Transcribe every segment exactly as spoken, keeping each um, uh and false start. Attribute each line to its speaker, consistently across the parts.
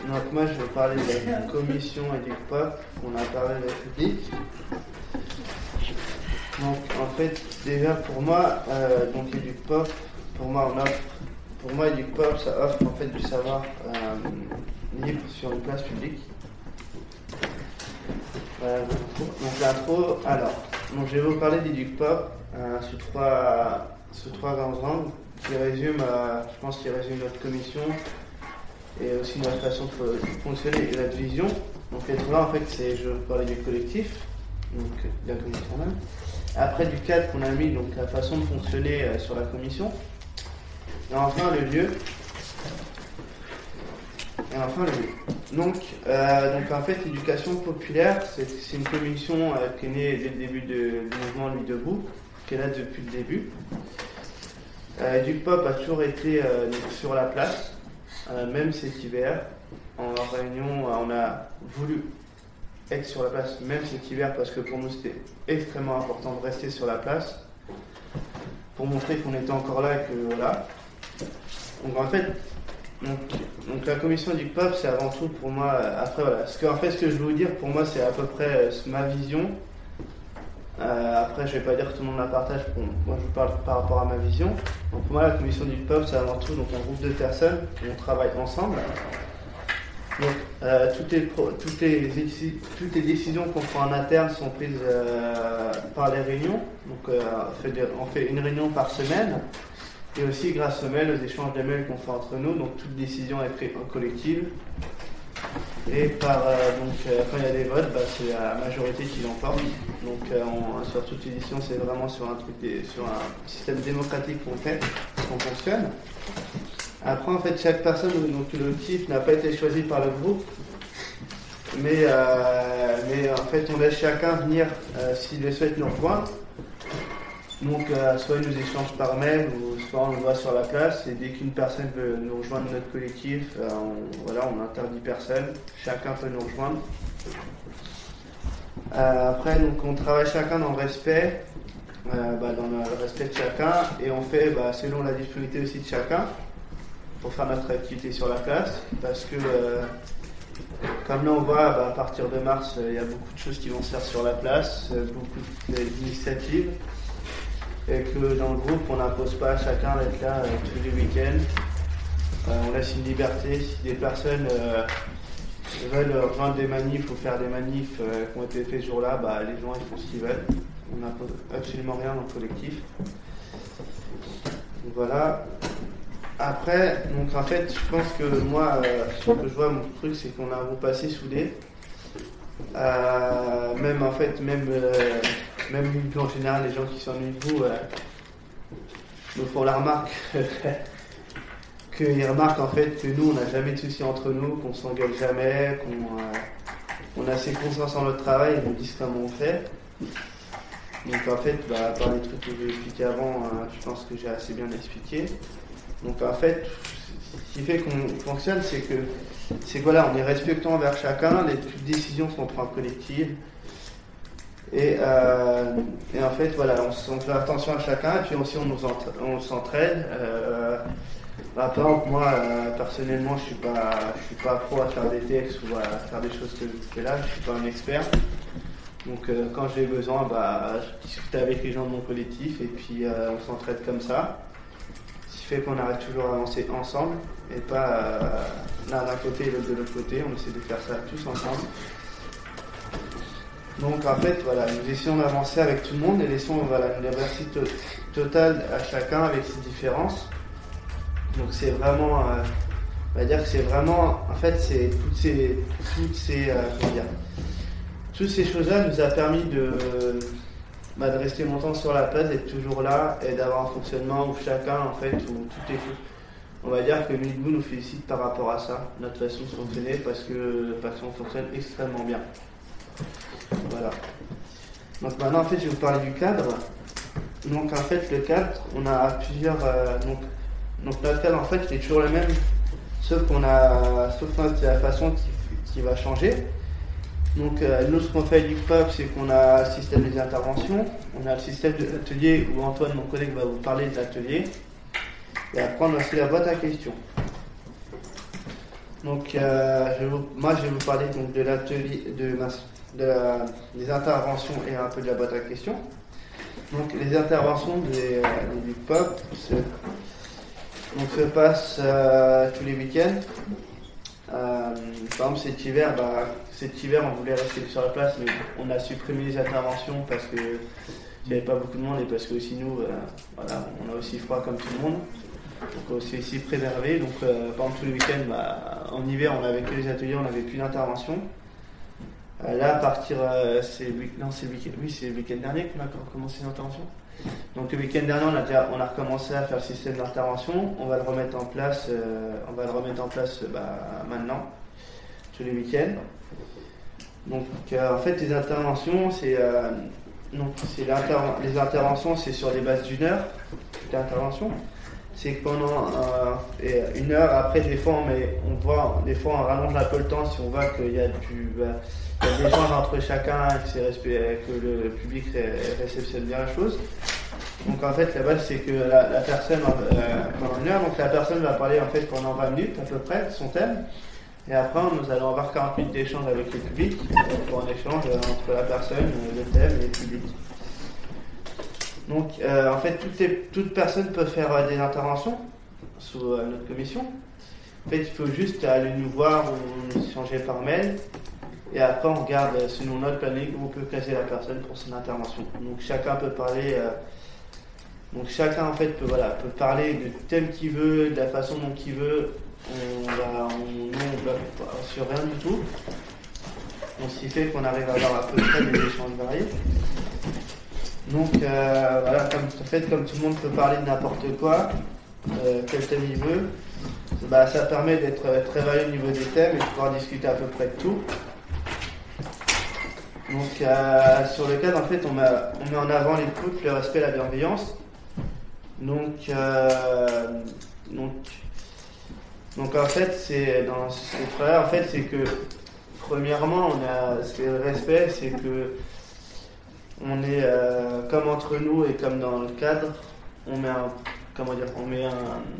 Speaker 1: Donc moi je vais parler de la commission EducPop, on a parlé de la République. Donc en fait déjà pour moi, euh, donc EducPop, pour moi on offre, pour moi EducPop ça offre en fait du savoir euh, libre sur une place publique. Voilà, donc l'intro, alors, donc je vais vous parler d'EducPop euh, sous trois sous trois grands angles qui résument, euh, je pense qui résument notre commission et aussi notre façon de fonctionner et notre vision. Donc les trois en fait c'est, je vais parler du collectif, donc de la commission même. Après du cadre qu'on a mis, donc la façon de fonctionner euh, sur la commission. Et enfin le lieu. Et enfin le lieu. Donc, euh, donc en fait l'éducation populaire, c'est, c'est une commission euh, qui est née dès le début de, du mouvement Nuit debout, qui est là depuis le début. Euh, EducPop a toujours été euh, sur la place. Euh, même cet hiver, en réunion, on a voulu être sur la place, même cet hiver, parce que pour nous c'était extrêmement important de rester sur la place, pour montrer qu'on était encore là et que voilà. Donc en fait, donc, donc la commission EducPop, c'est avant tout pour moi, après voilà, ce que, en fait ce que je veux vous dire, pour moi c'est à peu près euh, ma vision. Euh, après, je ne vais pas dire que tout le monde la partage, pour, moi je vous parle par rapport à ma vision. Donc pour moi, la commission EducPop, c'est avant tout donc, un groupe de personnes où on travaille ensemble. Donc euh, toutes, les, toutes, les, toutes les décisions qu'on prend en interne sont prises euh, par les réunions. Donc euh, on, fait de, on fait une réunion par semaine. Et aussi grâce aux mails, aux échanges de mails qu'on fait entre nous. Donc toute décision est prise en collective. Et par, euh, donc, euh, quand il y a des votes, bah, c'est la majorité qui l'emporte. Donc euh, on, sur toute édition, c'est vraiment sur un, truc des, sur un système démocratique qu'on fait, qu'on fonctionne. Après, en fait, chaque personne, donc le type n'a pas été choisi par le groupe, mais, euh, mais en fait, on laisse chacun venir euh, s'il le souhaite nous rejoindre. Donc, euh, soit il nous échange par mail, ou soit on le voit sur la place. Et dès qu'une personne veut nous rejoindre notre collectif, euh, on, voilà, on interdit personne. Chacun peut nous rejoindre. Euh, après, donc, on travaille chacun dans le respect, euh, bah, dans le respect de chacun, et on fait bah, selon la disponibilité aussi de chacun pour faire notre activité sur la place. Parce que, euh, comme là on voit, bah, à partir de mars, il euh, y a beaucoup de choses qui vont se faire sur la place, euh, beaucoup d'initiatives. Et que dans le groupe, on n'impose pas à chacun d'être là euh, tous les week-ends. Euh, on laisse une liberté. Si des personnes euh, veulent rejoindre des manifs ou faire des manifs euh, qui ont été faits ce jour-là, bah, les gens ils font ce qu'ils veulent. On n'impose absolument rien dans le collectif. Donc, voilà. Après, donc en fait, je pense que moi, euh, ce que je vois, mon truc, c'est qu'on a un groupe assez soudé. Euh, même en fait, même, euh, même en général, les gens qui sont venus de vous euh, nous font la remarque qu'ils remarquent en fait que nous, on n'a jamais de soucis entre nous, qu'on s'engueule jamais, qu'on euh, on a assez confiance en notre travail, ils nous disent comment on fait. Donc en fait, bah, par les trucs que j'ai expliqués avant, euh, je pense que j'ai assez bien expliqué. Donc en fait, ce qui fait qu'on fonctionne, c'est que c'est que voilà, on est respectueux envers chacun, les décisions sont prises collectives. Et, euh, et en fait, voilà, on, on fait attention à chacun, et puis aussi on, nous entra- on s'entraide. Euh, bah, par exemple, moi, euh, personnellement, je ne suis, pas, je suis pas pro à faire des textes ou à faire des choses que je fais là, je ne suis pas un expert. Donc euh, quand j'ai besoin, bah, je discute avec les gens de mon collectif, et puis euh, on s'entraide comme ça. Ce qui fait qu'on arrive toujours à avancer ensemble, et pas euh, l'un d'un côté et l'autre de l'autre côté, on essaie de faire ça tous ensemble. Donc en fait, voilà, nous essayons d'avancer avec tout le monde et laissons voilà, une liberté to- totale à chacun avec ses différences. Donc c'est vraiment, euh, on va dire que c'est vraiment, en fait, c'est toutes ces, toutes ces, euh, comment dire, toutes ces choses-là nous a permis de, bah, de rester longtemps sur la place, d'être toujours là et d'avoir un fonctionnement où chacun, en fait, où tout est, on va dire que Nuit debout nous félicite par rapport à ça, notre façon de fonctionner, parce que parce qu'on fonctionne extrêmement bien. Voilà. Donc maintenant en fait je vais vous parler du cadre. Donc en fait le cadre, on a plusieurs. Euh, donc, donc notre cadre en fait il est toujours le même, sauf qu'on a. Sauf que c'est la façon qui, qui va changer. Donc euh, nous ce qu'on fait à EducPop, c'est qu'on a le système des interventions, on a le système de l'atelier où Antoine mon collègue va vous parler de l'atelier. Et après on a aussi la boîte à questions. Donc, euh, je vais vous, moi, je vais vous parler donc de l'atelier, de, de la, des interventions et un peu de la boîte à questions. Donc, les interventions des, euh, du P O P se, donc, se passent euh, tous les week-ends. Euh, par exemple, cet hiver, bah, cet hiver, on voulait rester sur la place, mais on a supprimé les interventions parce que il n'y avait pas beaucoup de monde et parce que aussi nous, euh, voilà, on a aussi froid comme tout le monde. Donc on s'est ici préservé. Donc euh, par exemple tous les week-ends, bah, en hiver on avait que les ateliers, on n'avait plus d'intervention. Euh, là à partir, euh, c'est, non, c'est le week-end, oui, c'est le week-end dernier qu'on a recommencé l'intervention. Donc le week-end dernier on a, déjà, on a recommencé à faire le système d'intervention. On va le remettre en place, euh, on va le remettre en place bah, maintenant, tous les week-ends. Donc euh, en fait les interventions, c'est, euh, donc, c'est les interventions, c'est sur des bases d'une heure d'intervention. C'est que pendant euh, une heure, après des fois, on, met, on voit, des fois on rallonge un peu le temps si on voit qu'il y a du, bah, il y a des échanges entre chacun et que, c'est respect, que le public ré, réceptionne bien la chose. Donc en fait, la base c'est que la, la personne, euh, pendant une heure, donc la personne va parler en fait pendant vingt minutes à peu près de son thème. Et après, nous allons avoir quarante minutes d'échange avec le public pour un échange entre la personne, le thème et le public. Donc, euh, en fait, toutes les, toute personne peut faire euh, des interventions sous euh, notre commission. En fait, il faut juste aller nous voir ou nous échanger par mail. Et après, on regarde euh, selon notre planning où on peut placer la personne pour son intervention. Donc, chacun peut parler. Euh, donc, chacun en fait peut, voilà, peut parler du thème qu'il veut, de la façon dont il veut. On va, on, nous, on bloque sur rien du tout. Donc, ce qui fait qu'on arrive à avoir à peu près des échanges variés. Donc euh, voilà, comme, en fait, comme tout le monde peut parler de n'importe quoi, euh, quel thème il veut, bah, ça permet d'être très varié au niveau des thèmes et de pouvoir discuter à peu près de tout. Donc euh, sur le cadre, en fait, on met, on met en avant l'écoute, le respect, la bienveillance. Donc, euh, donc, donc en fait, c'est dans ce travail, en fait, c'est que premièrement, on a c'est le respect, c'est que on est euh, comme entre nous et comme dans le cadre, on met un, comment dire, on met un,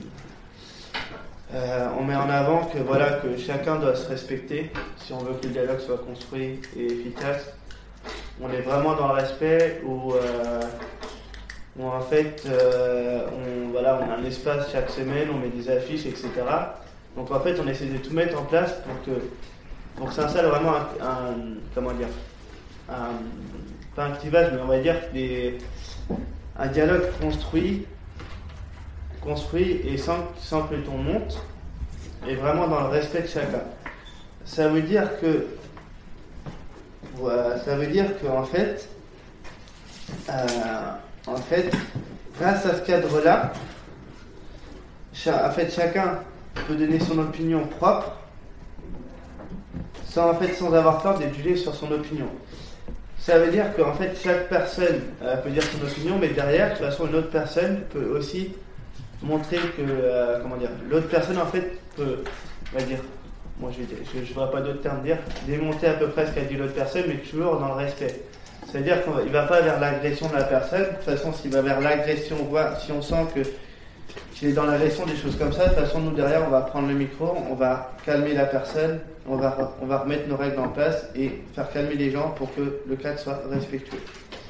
Speaker 1: euh, on met en avant que voilà que chacun doit se respecter si on veut que le dialogue soit construit et efficace. On est vraiment dans le respect où, euh, où en fait, euh, on voilà, on a un espace chaque semaine, on met des affiches, et cetera. Donc en fait, on essaie de tout mettre en place pour que, pour que ça installe vraiment un, un comment dire, un pas un clivage, mais on va dire des, un dialogue construit, construit et sans, sans que le ton monte, et vraiment dans le respect de chacun. Ça veut dire que, voilà, ça veut dire qu'en fait, euh, en fait, grâce à ce cadre-là, cha, en fait, chacun peut donner son opinion propre, sans en fait, sans avoir peur d'être jugé sur son opinion. Ça veut dire qu'en fait, chaque personne euh, peut dire son opinion, mais derrière, de toute façon, une autre personne peut aussi montrer que, euh, comment dire, l'autre personne, en fait, peut, on va dire, moi je ne vois pas d'autre terme dire, démonter à peu près ce qu'a dit l'autre personne, mais toujours dans le respect. C'est-à-dire qu'il ne va pas vers l'agression de la personne. De toute façon, s'il va vers l'agression, voire si on sent que qu'il est dans l'agression, des choses comme ça, de toute façon, nous, derrière, on va prendre le micro, on va calmer la personne, on va, on va remettre nos règles en place et faire calmer les gens pour que le cadre soit respectueux.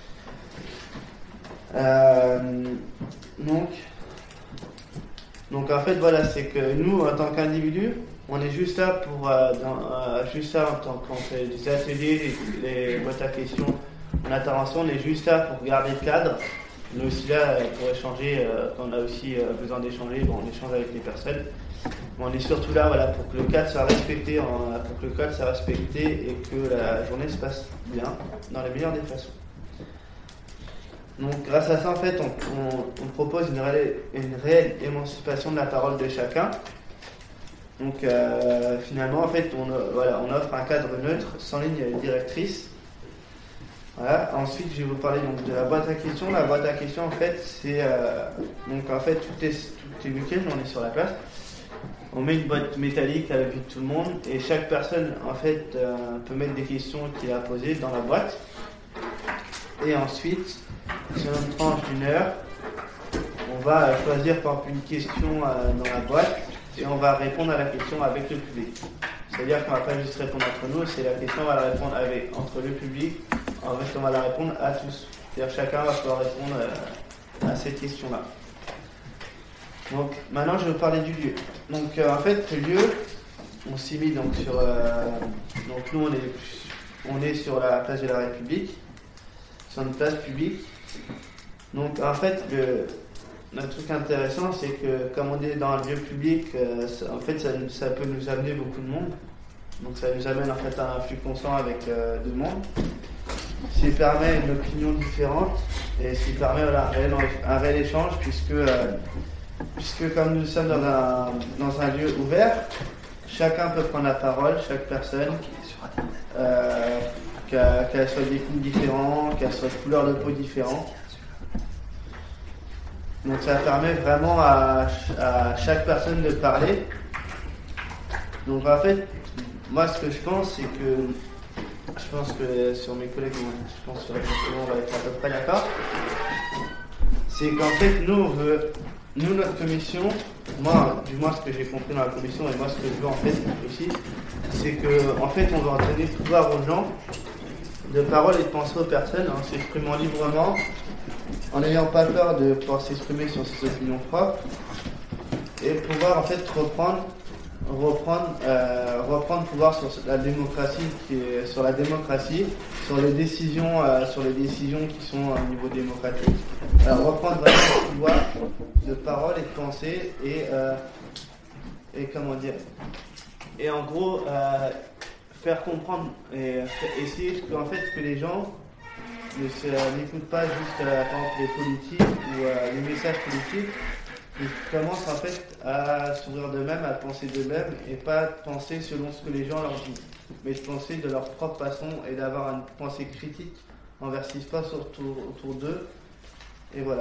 Speaker 1: Euh, donc, donc, en fait, voilà, c'est que nous, en tant qu'individus, on est juste là pour, euh, dans, euh, juste là en tant qu'on fait des ateliers, les, les boîtes à questions, en intervention, on est juste là pour garder le cadre. On est aussi là pour échanger, euh, quand on a aussi euh, besoin d'échanger, bon, on échange avec les personnes. Mais on est surtout là voilà, pour que le cadre soit respecté, en, pour que le cadre soit respecté et que la journée se passe bien, dans la meilleure des façons. Donc grâce à ça, en fait, on, on, on propose une réelle, une réelle émancipation de la parole de chacun. Donc euh, finalement, en fait, on, voilà, on offre un cadre neutre, sans ligne directrice. Voilà. Ensuite, je vais vous parler donc, de la boîte à questions. La boîte à questions, en fait, c'est euh, donc en fait toutes les, toutes les week-ends, on est sur la place. On met une boîte métallique à la vue de tout le monde et chaque personne, en fait, euh, peut mettre des questions qu'il a posées dans la boîte. Et ensuite, sur une tranche d'une heure, on va choisir par exemple une question euh, dans la boîte et on va répondre à la question avec le public. C'est-à-dire qu'on ne va pas juste répondre entre nous, c'est la question, on va la répondre avec, entre le public, en fait on va la répondre à tous. C'est-à-dire chacun va pouvoir répondre à, à cette question-là. Donc maintenant je vais vous parler du lieu. Donc euh, en fait le lieu, on s'y met donc sur... Euh, donc nous on est, on est sur la place de la République, sur une place publique. Donc en fait le... Un truc intéressant, c'est que comme on est dans un lieu public, euh, ça, en fait, ça, ça peut nous amener beaucoup de monde. Donc ça nous amène en fait à un flux constant avec euh, de monde. Ce qui permet une opinion différente et ce qui permet voilà, un, réel, un réel échange puisque, euh, puisque comme nous sommes dans un, dans un lieu ouvert, chacun peut prendre la parole, chaque personne, euh, qu'elle, qu'elle soit d'ethnie différente, qu'elle soit de couleur de peau différente. Donc ça permet vraiment à, à chaque personne de parler. Donc en fait, moi ce que je pense, c'est que je pense que sur mes collègues, je pense que sur la question, on va être à peu près d'accord. C'est qu'en fait, nous on veut, nous notre commission, moi du moins ce que j'ai compris dans la commission et moi ce que je veux en fait aussi, c'est que en fait on veut donner le pouvoir aux gens de parole et de penser aux personnes en s'exprimant librement, en n'ayant pas peur de pouvoir s'exprimer sur ses opinions propres et pouvoir en fait reprendre reprendre euh, reprendre pouvoir sur la démocratie qui est, sur la démocratie sur les décisions euh, sur les décisions qui sont au niveau démocratique. Alors reprendre vraiment le pouvoir de parole et de pensée et euh, et comment dire et en gros euh, faire comprendre et essayer qu'en fait que les gens ne se, n'écoutent pas juste euh, par exemple, les politiques ou euh, les messages politiques, mais commencent en fait à s'ouvrir d'eux-mêmes, à penser d'eux-mêmes et pas penser selon ce que les gens leur disent, mais de penser de leur propre façon et d'avoir une pensée critique envers ce qui se passe autour, autour d'eux. Et voilà.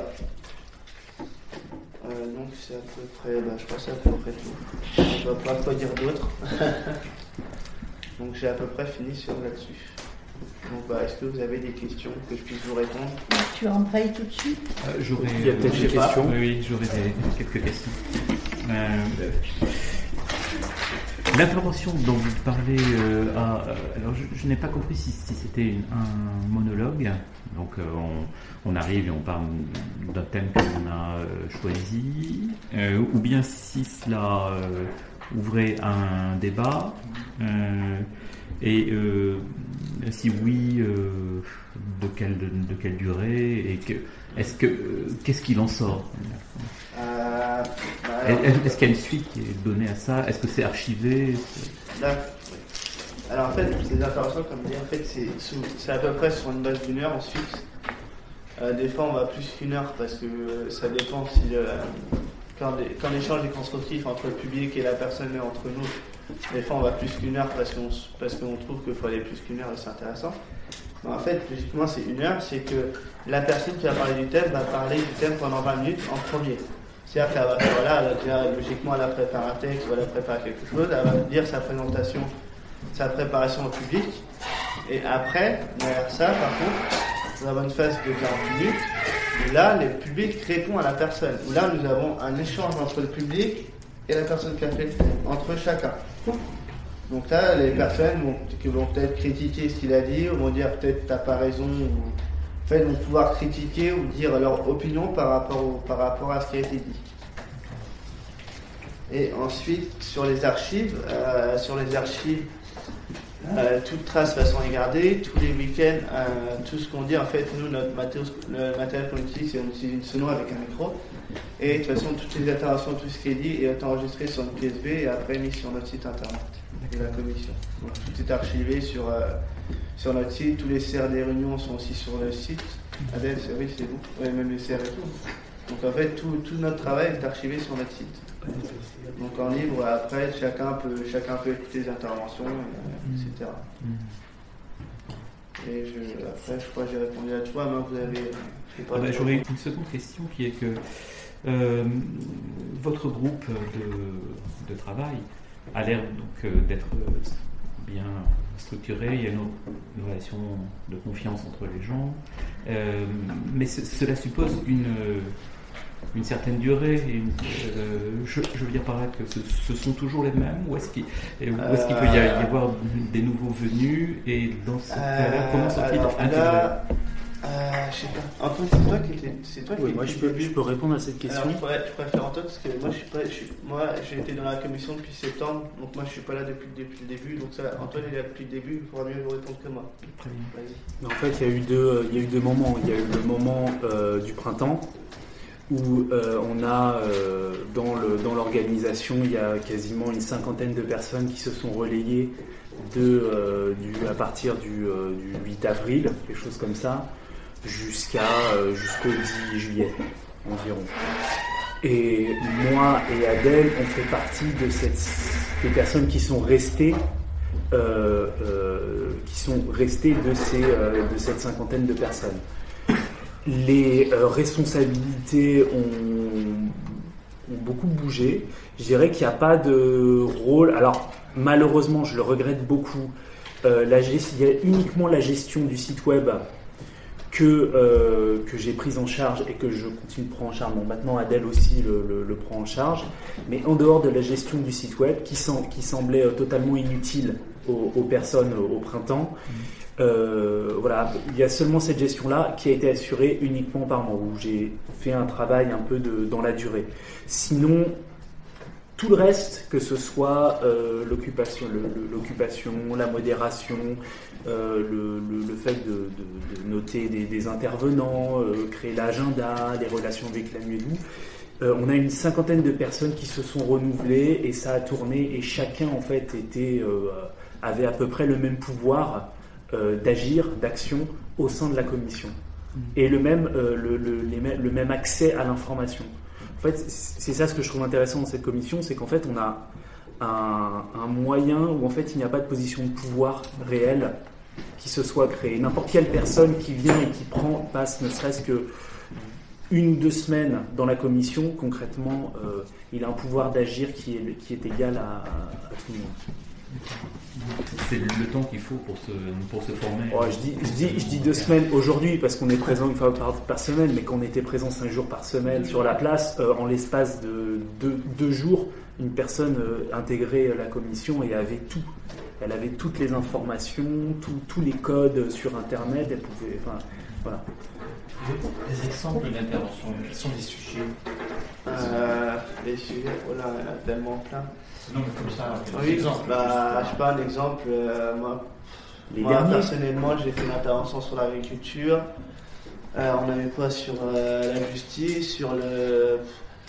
Speaker 1: Euh, donc c'est à peu près, bah, je crois que c'est à peu près tout. Je ne vois pas quoi dire d'autre. Donc j'ai à peu près fini sur là-dessus. Donc, bah, est-ce que vous avez des questions que je puisse vous répondre?
Speaker 2: Tu embrayes tout de suite
Speaker 3: euh, J'aurais
Speaker 4: Il y a peut-être des questions.
Speaker 3: Oui, oui, j'aurais des, quelques questions. Euh, L'intervention dont vous parlez, euh, a, euh, alors je, je n'ai pas compris si, si c'était une, un monologue. Donc euh, on, on arrive et on parle d'un thème que l'on a euh, choisi, euh, ou bien si cela euh, ouvrait un débat. Euh, Et euh, si oui, euh, de, quelle, de, de quelle durée et que, est-ce que, euh, qu'est-ce qu'il en sort
Speaker 1: euh, bah,
Speaker 3: alors, Est-ce qu'il y a une suite qui est donnée à ça? Est-ce que c'est archivé?
Speaker 1: Là, alors en fait, ces interventions, comme dit, en fait, c'est, c'est à peu près sur une base d'une heure, on se fixe. Euh, des fois, on va plus qu'une heure parce que euh, ça dépend si le, quand, les, quand l'échange est constructif entre le public et la personne et entre nous. Des fois, on va plus qu'une heure parce qu'on, parce qu'on trouve qu'il faut aller plus qu'une heure et c'est intéressant. Mais en fait, logiquement, c'est une heure, c'est que la personne qui va parler du thème va parler du thème pendant vingt minutes en premier. C'est-à-dire qu'elle va, voilà, elle a déjà, logiquement, elle a préparé un texte ou elle a préparé quelque chose, elle va dire sa présentation, sa préparation au public. Et après, derrière ça, par contre, nous avons une phase de quarante minutes où là, le public répond à la personne. Où là, nous avons un échange entre le public et la personne qui a fait, entre chacun. Donc là, les personnes vont, qui vont peut-être critiquer ce qu'il a dit, ou vont dire peut-être t'as pas raison, ou en fait, vont pouvoir critiquer ou dire leur opinion par rapport, au, par rapport à ce qui a été dit. Et ensuite, sur les archives, euh, sur les archives, euh, toute trace va s'en garder, tous les week-ends, euh, tout ce qu'on dit, en fait, nous, notre matériel, le matériel qu'on utilise, c'est on utilise une sono avec un micro. Et de toute façon, toutes les interventions, tout ce qui est dit est enregistré sur une clé U S B et après mis sur notre site internet de la commission. Donc, tout est archivé sur, euh, sur notre site. Tous les C R des réunions sont aussi sur le site. Adèle, c'est oui, c'est vous. Oui, même les C R et tout. Donc en fait, tout, tout notre travail est archivé sur notre site. Donc en libre, après, chacun peut, chacun peut écouter les interventions, et, et cetera. Et je, après, je crois que j'ai répondu à toi, mais vous avez...
Speaker 3: Ah ben, j'aurais une seconde question qui est que euh, votre groupe de, de travail a l'air donc d'être bien structuré, il y a une, une relation de confiance entre les gens, euh, mais c- cela suppose une, une certaine durée et une, euh, je, je veux dire par là que ce, ce sont toujours les mêmes ou est-ce qu'il, ou est-ce qu'il peut y avoir des nouveaux venus et dans ce cas-là, comment sont-ils intégrés?
Speaker 1: Euh, je sais pas. Antoine, c'est toi qui étais, c'est toi
Speaker 4: Oui,
Speaker 1: qui
Speaker 4: moi je peux, je peux répondre à cette question.
Speaker 1: Alors, je pourrais, je pourrais faire Antoine parce que moi, je suis pas, je suis, moi, j'ai été dans la commission depuis septembre, donc moi, je suis pas là depuis, depuis le début. Donc ça, Antoine il est là depuis le début, il pourra mieux vous répondre que moi.
Speaker 3: Très bien.
Speaker 1: Vas-y.
Speaker 4: En fait, il y a eu deux, il y a eu deux moments. Il y a eu le moment euh, du printemps où euh, on a euh, dans le dans l'organisation, il y a quasiment une cinquantaine de personnes qui se sont relayées de euh, du à partir du, euh, du huit avril, quelque chose comme ça, jusqu'à euh, jusqu'au dix juillet environ. Et moi et Adèle, on fait partie de cette des personnes qui sont restées euh, euh, qui sont restées de ces euh, de cette cinquantaine de personnes. Les euh, responsabilités ont, ont beaucoup bougé. Je dirais qu'il n'y a pas de rôle. Alors malheureusement, je le regrette beaucoup. Euh, la, il y a uniquement la gestion du site web que, euh, que j'ai prise en charge et que je continue de prendre en charge. Bon, maintenant, Adèle aussi le, le, le prend en charge. Mais en dehors de la gestion du site web, qui, sem- qui semblait euh, totalement inutile aux, aux personnes au, au printemps, euh, voilà, il y a seulement cette gestion-là qui a été assurée uniquement par moi, où j'ai fait un travail un peu de, dans la durée. Sinon, tout le reste, que ce soit euh, l'occupation, le, le, l'occupation, la modération, euh, le, le, le fait de, de, de noter des, des intervenants, euh, créer l'agenda, les relations avec la Nuédou, euh, on a une cinquantaine de personnes qui se sont renouvelées et ça a tourné et chacun en fait était, euh, avait à peu près le même pouvoir euh, d'agir, d'action au sein de la commission et le même, euh, le, le, les, le même accès à l'information. En fait, c'est ça ce que je trouve intéressant dans cette commission, c'est qu'en fait, on a un, un moyen où en fait, il n'y a pas de position de pouvoir réelle qui se soit créée. N'importe quelle personne qui vient et qui prend, passe ne serait-ce que une ou deux semaines dans la commission, concrètement, euh, il a un pouvoir d'agir qui est, qui est égal à, à tout le monde.
Speaker 3: C'est le temps qu'il faut pour se, pour se former.
Speaker 4: Oh, je, dis, je, dis, je dis deux semaines aujourd'hui parce qu'on est présent une fois par, par semaine, mais qu'on était présent cinq jours par semaine sur la place, euh, en l'espace de deux, deux jours, une personne euh, intégrait la commission et avait tout. Elle avait toutes les informations, tout, tous les codes sur Internet. Elle pouvait, enfin, voilà.
Speaker 5: Des exemples d'intervention, quels sont les sujets?
Speaker 1: Euh, les sujets, oh là, il y en a tellement plein.
Speaker 5: Non, mais comme ça,
Speaker 1: Oui,
Speaker 5: exemple.
Speaker 1: bah, je sais pas, un exemple, euh, moi,
Speaker 4: Les
Speaker 1: moi
Speaker 4: derniers.
Speaker 1: personnellement, j'ai fait une intervention sur l'agriculture. Euh, on avait quoi sur euh, la justice, sur le.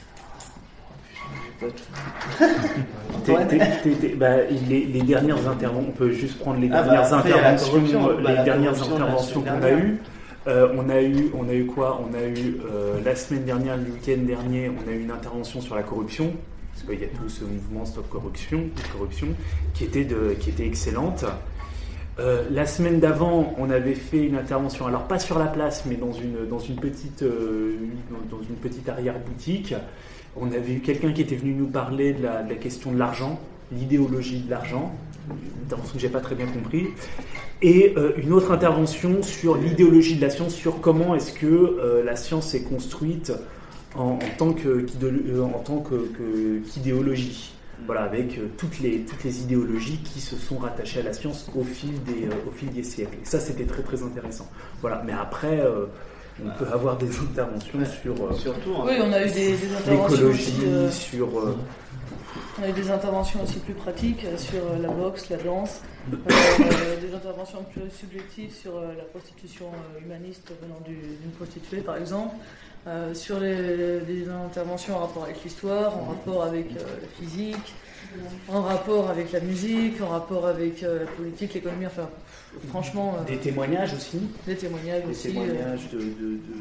Speaker 1: J'ai pas tout.
Speaker 4: T'es- t'es- t'es- t'es- bah, les, les dernières interventions, on peut juste prendre les
Speaker 1: Ah, bah,
Speaker 4: dernières
Speaker 1: après, il y a la
Speaker 4: interventions,
Speaker 1: corruption. Bah,
Speaker 4: les
Speaker 1: la
Speaker 4: dernières
Speaker 1: corruption de la
Speaker 4: interventions qu'on
Speaker 1: semaine
Speaker 4: a
Speaker 1: dernière.
Speaker 4: eues. Euh, on a eu, on a eu quoi? On a eu euh, la semaine dernière, le week-end dernier, on a eu une intervention sur la corruption, parce qu'il y a tout ce mouvement Stop Corruption, corruption, qui était de, qui était excellente. Euh, la semaine d'avant, on avait fait une intervention, alors pas sur la place, mais dans une, dans une petite, euh, dans une petite arrière-boutique. On avait eu quelqu'un qui était venu nous parler de la, de la question de l'argent, l'idéologie de l'argent, une intervention que j'ai pas très bien compris, et euh, une autre intervention sur l'idéologie de la science, sur comment est-ce que euh, la science est construite en, en tant que, qu'idéolo- en tant que, que, qu'idéologie. Voilà, avec euh, toutes les toutes les idéologies qui se sont rattachées à la science au fil des euh, au fil des siècles. Et ça, c'était très très intéressant. Voilà, mais après. Euh, on peut avoir des interventions sur euh,
Speaker 1: Surtout,
Speaker 2: Oui, on a eu des, des interventions
Speaker 4: l'écologie,
Speaker 2: aussi, euh,
Speaker 4: sur euh,
Speaker 2: on a eu des interventions aussi plus pratiques euh, sur euh, la boxe, la danse, euh, des interventions plus subjectives sur euh, la prostitution euh, humaniste venant du- d'une prostituée, par exemple, euh, sur les, les interventions en rapport avec l'histoire, en rapport avec euh, la physique, en rapport avec la musique, en rapport avec euh, la politique, l'économie, enfin, franchement, euh,
Speaker 4: des témoignages aussi.
Speaker 2: des témoignages
Speaker 4: Des
Speaker 2: aussi. euh,
Speaker 4: témoignages de, de,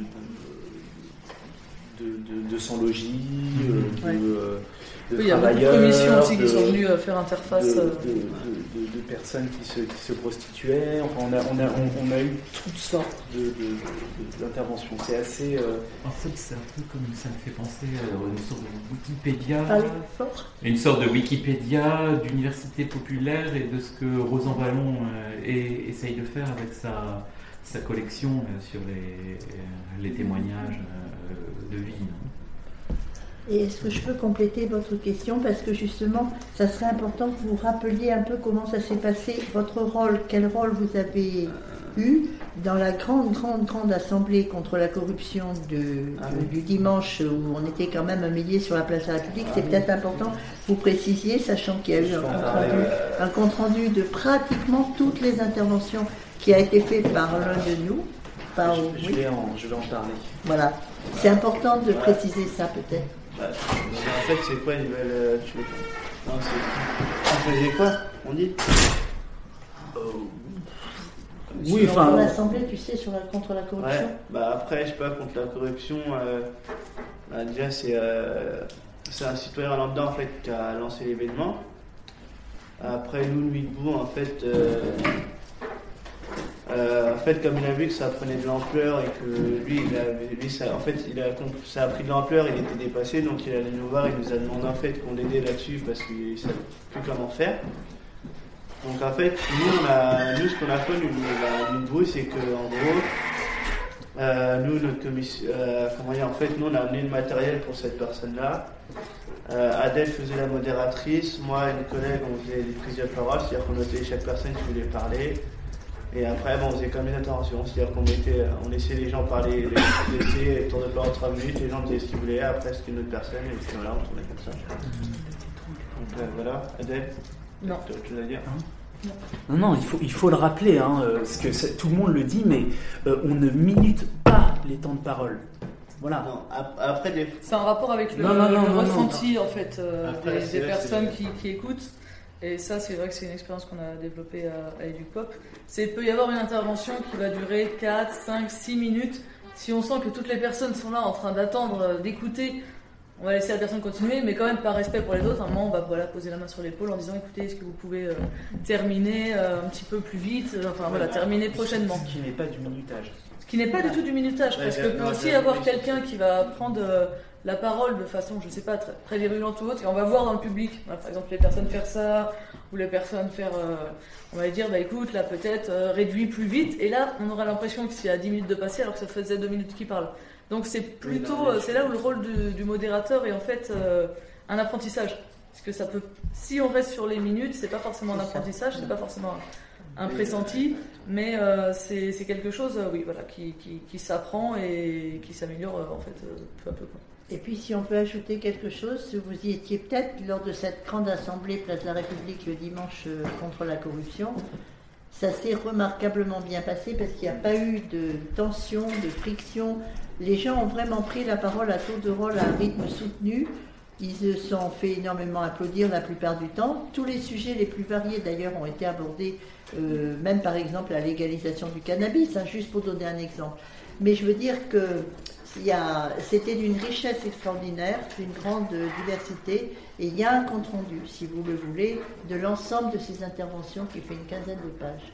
Speaker 4: de, de, de, de sans-logis, euh,
Speaker 2: Ouais.
Speaker 4: de, euh, de
Speaker 2: oui, il y a beaucoup de
Speaker 4: travailleurs,
Speaker 2: commissions aussi
Speaker 4: de,
Speaker 2: qui sont venues euh, faire
Speaker 4: de,
Speaker 2: interface.
Speaker 4: de,
Speaker 2: euh,
Speaker 4: de, de- de personnes qui se, qui se prostituaient. Enfin, on a, on, a, on, on a eu toutes sortes de, de, de- d'interventions. C'est assez... euh,
Speaker 3: En fait, c'est un peu comme ça me fait penser à une sorte de Wikipédia.
Speaker 2: Allez, fort.
Speaker 3: Une sorte de Wikipédia d'université populaire et de ce que Rosan Vallon euh, et- essaye de faire avec sa, sa collection euh, sur les, euh, les témoignages euh, de vie. Non
Speaker 6: Et est-ce que je peux compléter votre question? Parce que justement, ça serait important que vous rappeliez un peu comment ça s'est passé, votre rôle, quel rôle vous avez eu dans la grande, grande, grande assemblée contre la corruption de,
Speaker 1: Ah
Speaker 6: de-
Speaker 1: oui.
Speaker 6: du dimanche, où on était quand même un millier sur la place de la République.
Speaker 1: Ah
Speaker 6: C'est
Speaker 1: oui.
Speaker 6: peut-être important que vous précisiez, sachant qu'il y a eu un compte
Speaker 1: parler,
Speaker 6: rendu,
Speaker 1: ouais.
Speaker 6: un compte rendu de pratiquement toutes les interventions qui a été fait par l'un de nous. Par,
Speaker 4: Je, je
Speaker 6: oui,
Speaker 4: vais en, je vais en parler.
Speaker 6: voilà. C'est important de préciser ça peut-être.
Speaker 1: Bah, en fait, c'est quoi, ils veulent euh, tuer? Non, c'est. On faisait quoi? On dit?
Speaker 4: Oui,
Speaker 6: Dans
Speaker 4: enfin,
Speaker 6: l'Assemblée, tu sais, sur la, contre la corruption.
Speaker 1: Ouais, bah après, je sais pas, contre la corruption, euh, bah, déjà, c'est euh, c'est un citoyen lambda en fait qui a lancé l'événement. Après, nous, Nuit debout, en fait, euh, euh, en fait, comme il a vu que ça prenait de l'ampleur et que lui, il a, lui ça, en fait, il a, comp- ça a pris de l'ampleur, il était dépassé, donc il allait nous voir, il nous a demandé en fait qu'on l'aidait là-dessus parce qu'il ne savait plus comment faire. Donc en fait, nous, on a, nous ce qu'on a fait, nous, bah, Nuit debout, c'est que en gros, euh, nous, notre commission, euh, comment dire, en fait, nous, on a amené le matériel pour cette personne-là. Euh, Adèle faisait la modératrice, moi et une collègue, on faisait des prises de parole, c'est-à-dire qu'on notait chaque personne qui voulait parler. Et après, bon, on faisait comme une intervention, c'est-à-dire qu'on mettait, on laissait les gens parler, les laissait tour de parole trois minutes, les gens disaient ce qu'ils voulaient, après c'était une autre personne, et puis voilà, on tournait comme ça. Donc euh, voilà, Adèle,
Speaker 2: Non.
Speaker 1: tu as autre chose à dire?
Speaker 4: non, non, il faut, il faut le rappeler, hein, euh, parce que c'est- tout le monde le dit, mais euh, on ne minute pas les temps de parole. Voilà.
Speaker 1: Non, ap- après des...
Speaker 2: C'est en rapport avec le,
Speaker 4: Non, non, non,
Speaker 2: le
Speaker 4: non,
Speaker 2: ressenti en fait euh,
Speaker 1: Après,
Speaker 2: des,
Speaker 1: c'est
Speaker 2: des
Speaker 1: vrai que
Speaker 2: personnes
Speaker 1: c'est-
Speaker 2: qui, qui écoutent. Et ça, c'est vrai que c'est une expérience qu'on a développée à, à EduPop. C'est il peut y avoir une intervention qui va durer quatre, cinq, six minutes. Si on sent que toutes les personnes sont là en train d'attendre, euh, d'écouter, on va laisser la personne continuer, mais quand même par respect pour les autres, à un moment, on va voilà, poser la main sur l'épaule en disant écoutez, est-ce que vous pouvez euh, terminer euh, un petit peu plus vite, euh, enfin voilà, terminer prochainement.
Speaker 4: Ce qui n'est pas du minutage.
Speaker 2: Ce qui n'est pas du tout du minutage,
Speaker 1: Ouais,
Speaker 2: parce que
Speaker 1: j'ai-
Speaker 2: peut
Speaker 1: non,
Speaker 2: aussi
Speaker 1: j'ai-
Speaker 2: avoir
Speaker 1: oui,
Speaker 2: quelqu'un qui va prendre euh, la parole de façon, je sais pas, très, très virulente ou autre, et on va voir dans le public, voilà, par exemple, les personnes faire ça, ou les personnes faire, euh, on va dire, bah écoute, là peut-être, euh, réduis plus vite, et là, on aura l'impression que c'est à dix minutes de passer, alors que ça faisait deux minutes qu'il parle. Donc c'est plutôt,
Speaker 1: non, mais-
Speaker 2: euh, c'est là où le rôle du, du modérateur est en fait euh, un apprentissage. Parce que ça peut, si on reste sur les minutes, c'est pas forcément un
Speaker 6: C'est ça.
Speaker 2: apprentissage, c'est pas forcément un, un pressenti, mais euh, c'est c'est quelque chose, euh, oui, voilà, qui, qui, qui s'apprend et qui s'améliore euh, en fait euh, peu à peu. Quoi.
Speaker 6: Et puis si on peut ajouter quelque chose, vous y étiez peut-être lors de cette grande assemblée Place de la République le dimanche euh, contre la corruption. Ça s'est remarquablement bien passé parce qu'il n'y a pas eu de tension, de friction. Les gens ont vraiment pris la parole à tour de rôle à un rythme soutenu. Ils se sont fait énormément applaudir la plupart du temps. Tous les sujets les plus variés d'ailleurs ont été abordés, euh, même par exemple la légalisation du cannabis, hein, juste pour donner un exemple. Mais je veux dire que il y a- c'était d'une richesse extraordinaire, d'une grande diversité, et il y a un compte rendu, si vous le voulez, de l'ensemble de ces interventions qui fait une quinzaine de pages.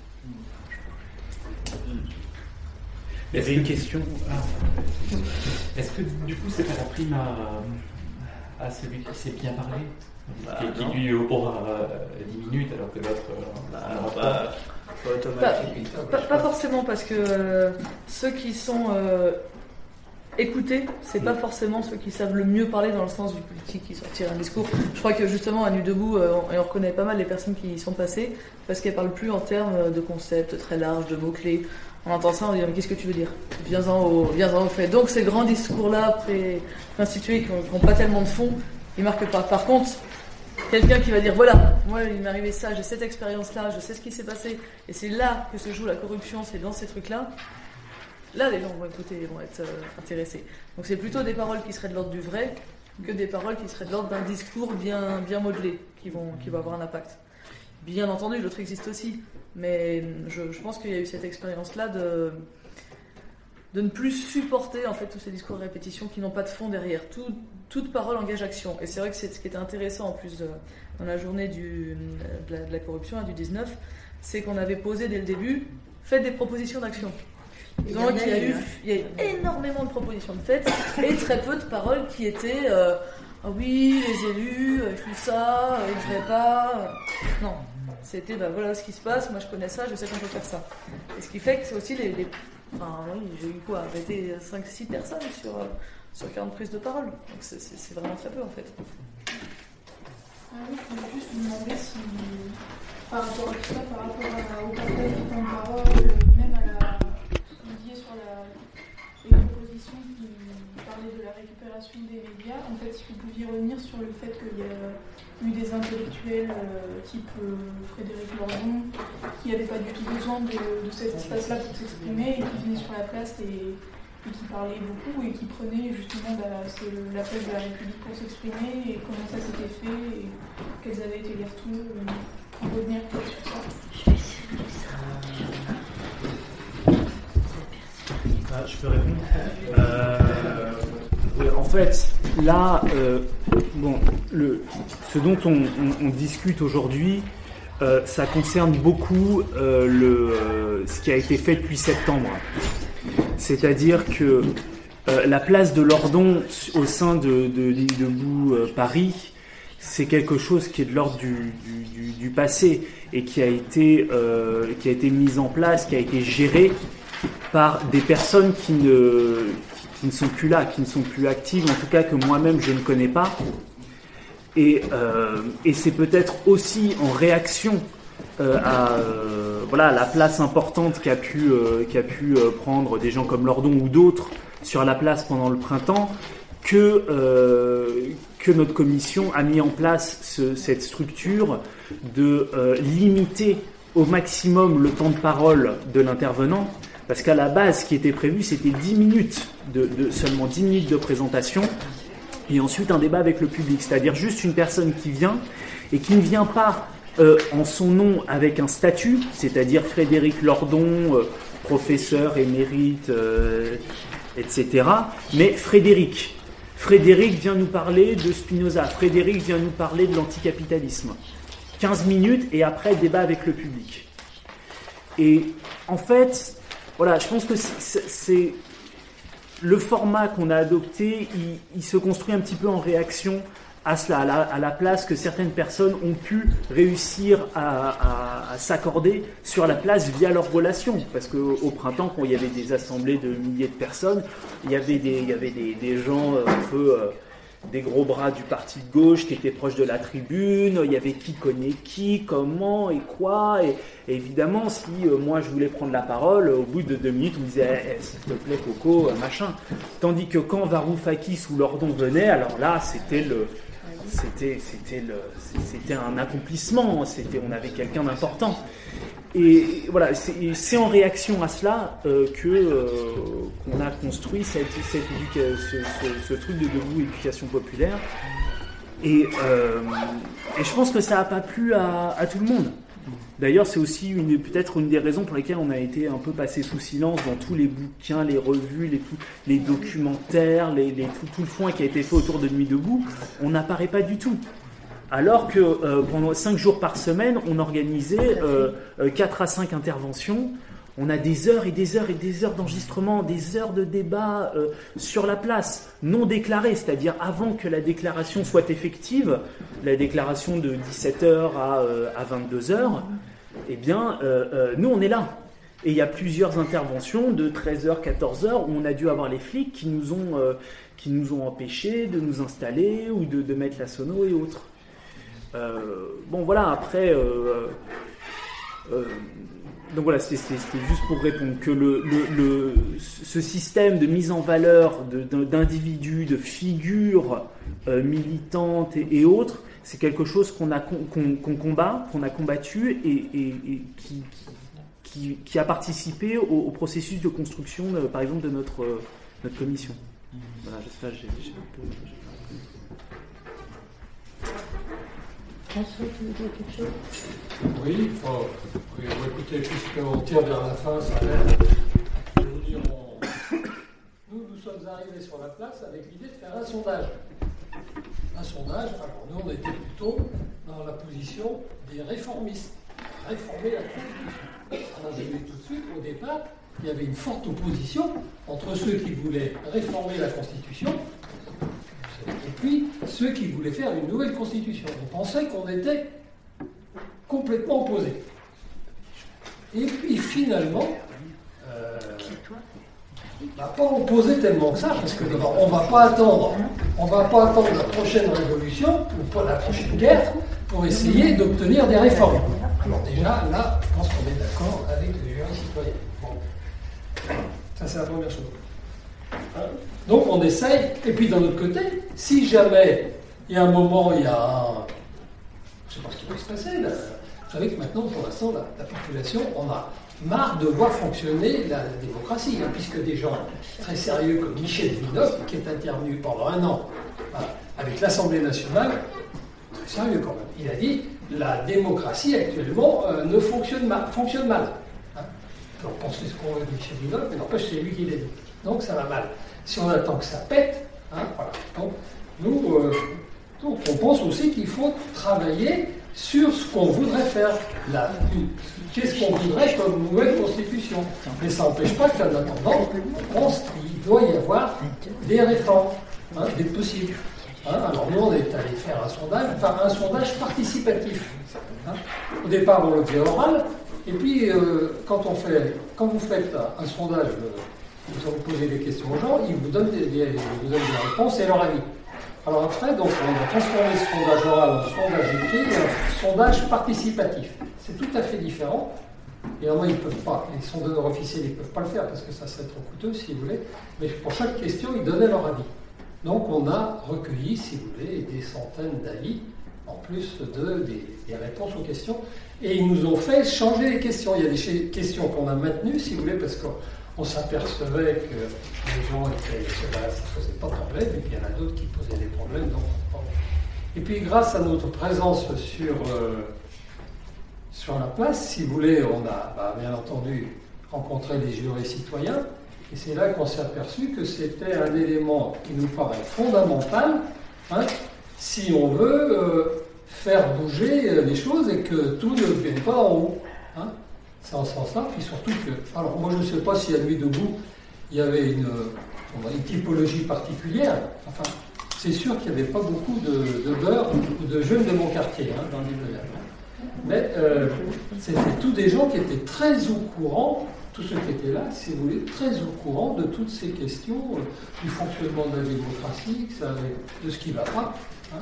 Speaker 4: Il y avait une question.
Speaker 3: Est-ce que du coup c'est pas la prime à, à celui qui sait bien parler,
Speaker 1: Bah,
Speaker 3: qui, qui
Speaker 1: non.
Speaker 3: lui aura euh, dix minutes alors que l'autre euh,
Speaker 1: Bah,
Speaker 3: en aura pas.
Speaker 1: pas, pas automatique.
Speaker 2: Pas, pas forcément parce que euh, ceux qui sont euh, écoutés, c'est pas forcément ceux qui savent le mieux parler dans le sens du politique qui sortir un discours. Je crois que justement à Nuit debout, euh, on, et on reconnaît pas mal les personnes qui y sont passées parce qu'elles parlent plus en termes de concepts très larges, de mots-clés. On entend ça, on dit mais qu'est-ce que tu veux dire? Viens-en au, viens-en au fait. Donc ces grands discours-là pré-institués qui n'ont pas tellement de fond, ils marquent pas. Par contre, quelqu'un qui va dire voilà, moi il m'est arrivé ça, j'ai cette expérience-là, je sais ce qui s'est passé, et c'est là que se joue la corruption, c'est dans ces trucs-là. Là, les gens vont écouter, ils vont être euh, intéressés. Donc c'est plutôt des paroles qui seraient de l'ordre du vrai que des paroles qui seraient de l'ordre d'un discours bien, bien modelé, qui vont, qui vont avoir un impact. Bien entendu, l'autre existe aussi, mais je, je pense qu'il y a eu cette expérience-là de, de ne plus supporter en fait tous ces discours de répétition qui n'ont pas de fond derrière. Tout, toute parole engage action. Et c'est vrai que c'est ce qui était intéressant en plus de, dans la journée du, de, la, de la corruption, hein, du dix-neuf, c'est qu'on avait posé dès le début, faites des propositions d'action.
Speaker 6: Il y
Speaker 2: Donc
Speaker 6: en a
Speaker 2: il y a
Speaker 6: eu,
Speaker 2: eu,
Speaker 6: hein.
Speaker 2: il y a eu énormément de propositions de fait et très peu de paroles qui étaient euh, ah oui, les élus, euh, ils font ça, euh, ils ne devraient pas. euh. Non, c'était bah, voilà ce qui se passe, moi je connais ça, je sais qu'on peut faire ça. Et ce qui fait que c'est aussi les. les enfin, oui, j'ai eu quoi, arrêté cinq six personnes sur, euh, sur quarante prises de parole. Donc c'est, c'est, c'est vraiment très peu en fait.
Speaker 7: Ah oui, je voulais juste vous demander si, par rapport à tout ça, par rapport à, au partage du temps de parole, même à la, lié sur la, les propositions qui parlaient de la récupération des médias, en fait, si vous pouviez revenir sur le fait qu'il y a eu des intellectuels euh, type euh, Frédéric Lordon qui n'avaient pas du tout besoin de, de cet espace-là pour s'exprimer et qui venaient sur la place et, et qui parlaient beaucoup et qui prenaient justement bah, c'est le, la place de la République pour s'exprimer et comment ça s'était fait et quels avaient été les retours. On peut revenir peut-être sur ça.
Speaker 4: Ah, je peux répondre euh, oui, en fait, là, euh, bon, le, ce dont on, on, on discute aujourd'hui, euh, ça concerne beaucoup euh, le, euh, ce qui a été fait depuis septembre. C'est-à-dire que euh, la place de Lordon au sein de, de Ligne Debout euh, Paris, c'est quelque chose qui est de l'ordre du, du, du, du passé et qui a été, euh, qui a été mis en place, qui a été géré par des personnes qui ne, qui ne sont plus là, qui ne sont plus actives, en tout cas que moi-même je ne connais pas. Et, euh, et c'est peut-être aussi en réaction euh, à euh, voilà, la place importante qu'a pu, euh, qu'a pu euh, prendre des gens comme Lordon ou d'autres sur la place pendant le printemps que, euh, que notre commission a mis en place ce, cette structure de euh, limiter au maximum le temps de parole de l'intervenant. Parce qu'à la base, ce qui était prévu, c'était dix minutes, de, de, seulement dix minutes de présentation, et ensuite un débat avec le public. C'est-à-dire juste une personne qui vient, et qui ne vient pas euh, en son nom avec un statut, c'est-à-dire Frédéric Lordon, euh, professeur émérite, euh, et cetera, mais Frédéric. Frédéric vient nous parler de Spinoza, Frédéric vient nous parler de l'anticapitalisme. quinze minutes, et après, débat avec le public. Et en fait... Voilà, je pense que c'est, c'est le format qu'on a adopté, il, il se construit un petit peu en réaction à cela, à la, à la place que certaines personnes ont pu réussir à, à, à s'accorder sur la place via leurs relations. Parce qu'au printemps, quand il y avait des assemblées de milliers de personnes, il y avait des, il y avait des, des gens un peu... Euh, des gros bras du parti de gauche qui étaient proches de la tribune, il y avait qui connaît qui, comment et quoi, et, et évidemment si euh, moi je voulais prendre la parole, au bout de deux minutes on me disait eh, eh, s'il te plaît Coco, euh, machin. Tandis que quand Varoufakis ou Lordon venait, alors là c'était le c'était c'était le c'était un accomplissement, c'était on avait quelqu'un d'important. Et voilà, c'est, c'est en réaction à cela euh, que euh, qu'on a construit cette, cette éduca- ce, ce, ce truc de Debout Éducation Populaire. Et, euh, et je pense que ça n'a pas plu à, à tout le monde. D'ailleurs, c'est aussi une, peut-être une des raisons pour lesquelles on a été un peu passé sous silence dans tous les bouquins, les revues, les, tout, les documentaires, les, les, tout, tout le foin qui a été fait autour de Nuit Debout. On n'apparaît pas du tout. Alors que euh, pendant cinq jours par semaine, on organisait euh, euh, quatre à cinq interventions. On a des heures et des heures et des heures d'enregistrement, des heures de débat euh, sur la place, non déclarées, c'est-à-dire avant que la déclaration soit effective, la déclaration de dix-sept heures à, euh, à vingt-deux heures, eh bien, euh, euh, nous, on est là. Et il y a plusieurs interventions de treize heures, quatorze heures, où on a dû avoir les flics qui nous ont, euh, qui nous ont empêchés de nous installer ou de, de mettre la sono et autres. Euh, bon voilà, après, euh, euh, donc voilà, c'était, c'était juste pour répondre que le, le, le, ce système de mise en valeur de, de, d'individus, de figures euh, militantes et, et autres, c'est quelque chose qu'on, a, qu'on, qu'on combat, qu'on a combattu et, et, et qui, qui, qui a participé au, au processus de construction, de, par exemple, de notre, euh, notre commission. Voilà, j'espère que j'ai, j'ai un peu... J'ai...
Speaker 6: François, tu veux dire quelque chose ?
Speaker 8: Oui, enfin, oui, écoutez, puisqu'on tire vers la fin, ça l'aide. Je vais vous dire, on... nous, nous sommes arrivés sur la place avec l'idée de faire un sondage. Un sondage, alors nous, on était plutôt dans la position des réformistes, réformer la Constitution. Alors, j'ai vu tout de suite, au départ, il y avait une forte opposition entre ceux qui voulaient réformer la Constitution et puis ceux qui voulaient faire une nouvelle constitution. On pensait qu'on était complètement opposés. Et puis finalement, euh, n'a pas opposé tellement que ça, parce que d'abord, on ne va pas attendre, on va pas attendre la prochaine révolution, ou pas la prochaine guerre, pour essayer d'obtenir des réformes. Alors déjà, là, je pense qu'on est d'accord avec le jury citoyen. Bon. Ça, c'est la première chose. Donc on essaye, et puis d'un autre côté, si jamais il y a un moment, il y a un... Je ne sais pas ce qui peut se passer, là. Vous savez que maintenant, pour l'instant, la, la population, on a marre de voir fonctionner la, la démocratie, hein, puisque des gens très sérieux comme Michel Vinocq, qui est intervenu pendant un an voilà, avec l'Assemblée nationale, très sérieux quand même, il a dit la démocratie actuellement euh, ne fonctionne mal. Fonctionne mal hein. On pense ce qu'on veut de Michel Vinocq, mais n'empêche, c'est lui qui l'a dit. Donc ça va mal. Si on attend que ça pète, hein, voilà. Donc, nous, euh, donc, on pense aussi qu'il faut travailler sur ce qu'on voudrait faire. La, qu'est-ce qu'on voudrait comme nouvelle constitution. Mais ça n'empêche pas qu'en attendant, on pense qu'il doit y avoir des réformes, hein, des possibles. Hein, alors nous, on est allé faire un sondage, enfin un sondage participatif. Hein. Au départ, on le fait oral, et puis euh, quand, on fait, quand vous faites un, un sondage, euh, vous posez des questions aux gens, ils vous donnent des, des, ils vous donnent des réponses et leur avis. Alors après, donc, on a transformé ce sondage oral en sondage écrit et un sondage participatif. C'est tout à fait différent. Évidemment, ils ne peuvent pas, les sondeurs officiels, ils ne peuvent pas le faire parce que ça serait trop coûteux, si vous voulez. Mais pour chaque question, ils donnaient leur avis. Donc, on a recueilli, si vous voulez, des centaines d'avis, en plus de, des, des réponses aux questions. Et ils nous ont fait changer les questions. Il y a des questions qu'on a maintenues, si vous voulez, parce que on s'apercevait que les gens étaient, ça ne posait pas de problème, et puis il y en a d'autres qui posaient des problèmes. Donc, et puis grâce à notre présence sur, euh, sur la place, si vous voulez, on a bah, bien entendu rencontré les jurés citoyens, et c'est là qu'on s'est aperçu que c'était un élément qui nous paraît fondamental, hein, si on veut euh, faire bouger euh, les choses et que tout ne vienne pas en haut. Hein. C'est en ce sens-là, puis surtout que... Alors moi je ne sais pas si à Nuit debout, il y avait une, une typologie particulière. Enfin, c'est sûr qu'il n'y avait pas beaucoup de, de beurre ou de jeunes de mon quartier hein, dans l'île de Lerne. Mais euh, c'était tous des gens qui étaient très au courant, tous ceux qui étaient là, si vous voulez, très au courant de toutes ces questions, euh, du fonctionnement de la démocratie, que ça avait, de ce qui ne va pas. Hein.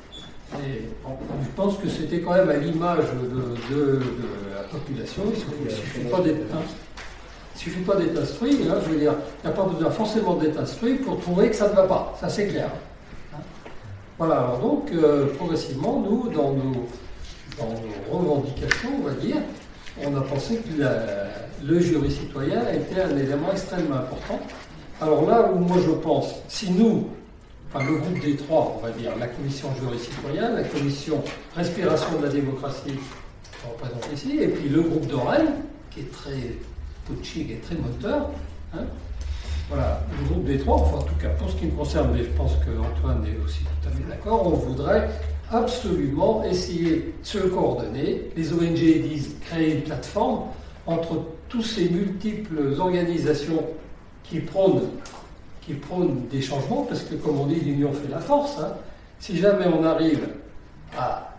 Speaker 8: Et bon, je pense que c'était quand même à l'image de, de, de la population. Il ne suffit pas d'être, hein, il suffit pas d'être instruit. Hein, je veux dire, il n'y a pas besoin forcément d'être instruit pour trouver que ça ne va pas. Ça, c'est clair. Hein. Voilà. Alors donc, euh, progressivement, nous, dans nos, dans nos revendications, on va dire, on a pensé que la, le jury citoyen était un élément extrêmement important. Alors là où moi je pense, si nous Enfin, le groupe des trois, on va dire, la commission jury citoyen, la commission respiration de la démocratie, qu'on représente ici, et puis le groupe d'Oren, qui est très coaching et très moteur. Hein. Voilà, le groupe des trois, enfin en tout cas pour ce qui me concerne, mais je pense qu'Antoine est aussi tout à fait d'accord, on voudrait absolument essayer de se coordonner. Les O N G disent créer une plateforme entre tous ces multiples organisations qui prônent qui prônent des changements, parce que, comme on dit, l'union fait la force. Hein. Si jamais on arrive à,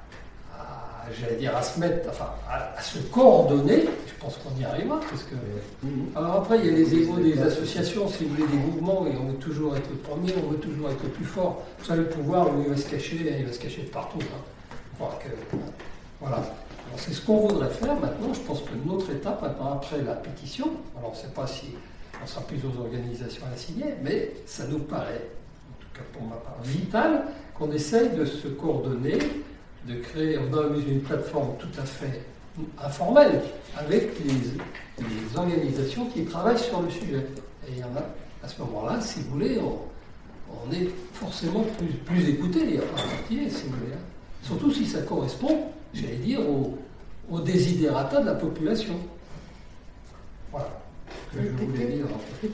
Speaker 8: à j'allais dire, à se mettre, enfin, à, à se coordonner, je pense qu'on y arrivera, parce que... Alors après, il y a les égos des associations, si vous voulez, des mouvements, et on veut toujours être le premier, on veut toujours être le plus fort. Vous savez, le pouvoir, où il va se cacher, il va se cacher de partout. Hein. Que, voilà. Alors, c'est ce qu'on voudrait faire maintenant. Je pense que notre étape, maintenant, après la pétition, alors on ne sait pas si... on sera plus aux organisations à la signer, mais ça nous paraît, en tout cas pour ma part, vital qu'on essaye de se coordonner, de créer, on a une plateforme tout à fait informelle avec les, les organisations qui travaillent sur le sujet. Et il y en a, à ce moment-là, si vous voulez, on, on est forcément plus, plus écouté, il n'y a pas à partir, si vous voulez. Surtout si ça correspond, j'allais dire, au, au desiderata de la population. Voilà. Que je voulais dire.